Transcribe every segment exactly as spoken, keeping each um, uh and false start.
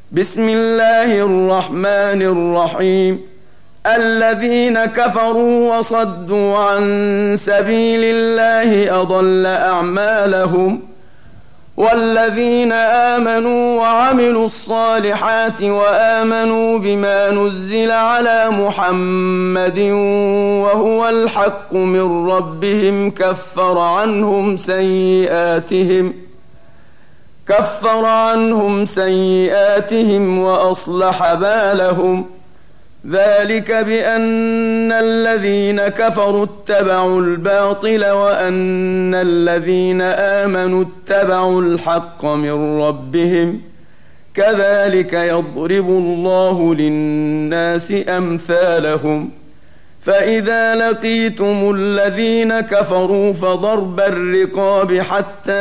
بسم الله الرحمن الرحيم. الذين كفروا وصدوا عن سبيل الله أضل أعمالهم، والذين آمنوا وعملوا الصالحات وآمنوا بما نزل على محمد وهو الحق من ربهم كفر عنهم سيئاتهم كفر عنهم سيئاتهم وأصلح بالهم. ذلك بأن الذين كفروا اتبعوا الباطل وأن الذين آمنوا اتبعوا الحق من ربهم، كذلك يضرب الله للناس أمثالهم. فإذا لقيتم الذين كفروا فضرب الرقاب حتى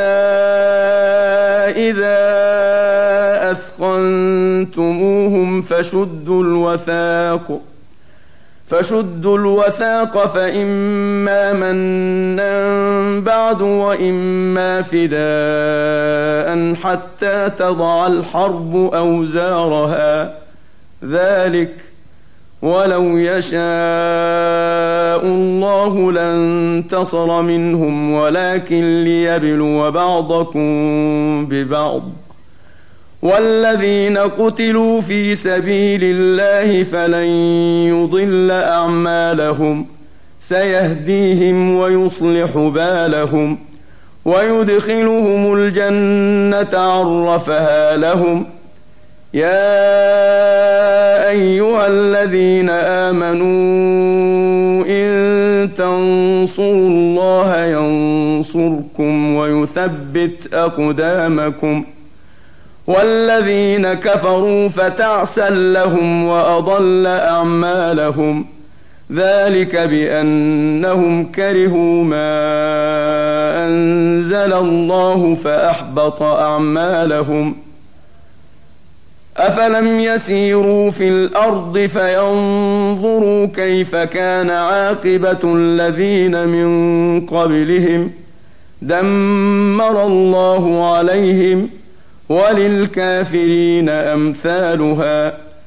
إذا أثخنتموهم فشدوا الوثاق فشدوا الوثاق فإما منا بعد وإما فداء حتى تضع الحرب أوزارها. ذلك ولو يشاء الله لانتصر منهم ولكن ليبلو بعضكم ببعض. والذين قتلوا في سبيل الله فلن يضل أعمالهم، سيهديهم ويصلح بالهم ويدخلهم الجنة عرفها لهم. يا أيها الذين آمنوا إن تنصروا الله ينصركم ويثبت أقدامكم. والذين كفروا فتعسا لهم وأضل أعمالهم. ذلك بأنهم كرهوا ما أنزل الله فأحبط أعمالهم. أفلم يسيروا في الأرض فينظروا كيف كان عاقبة الذين من قبلهم، دمر الله عليهم وللكافرين أمثالها.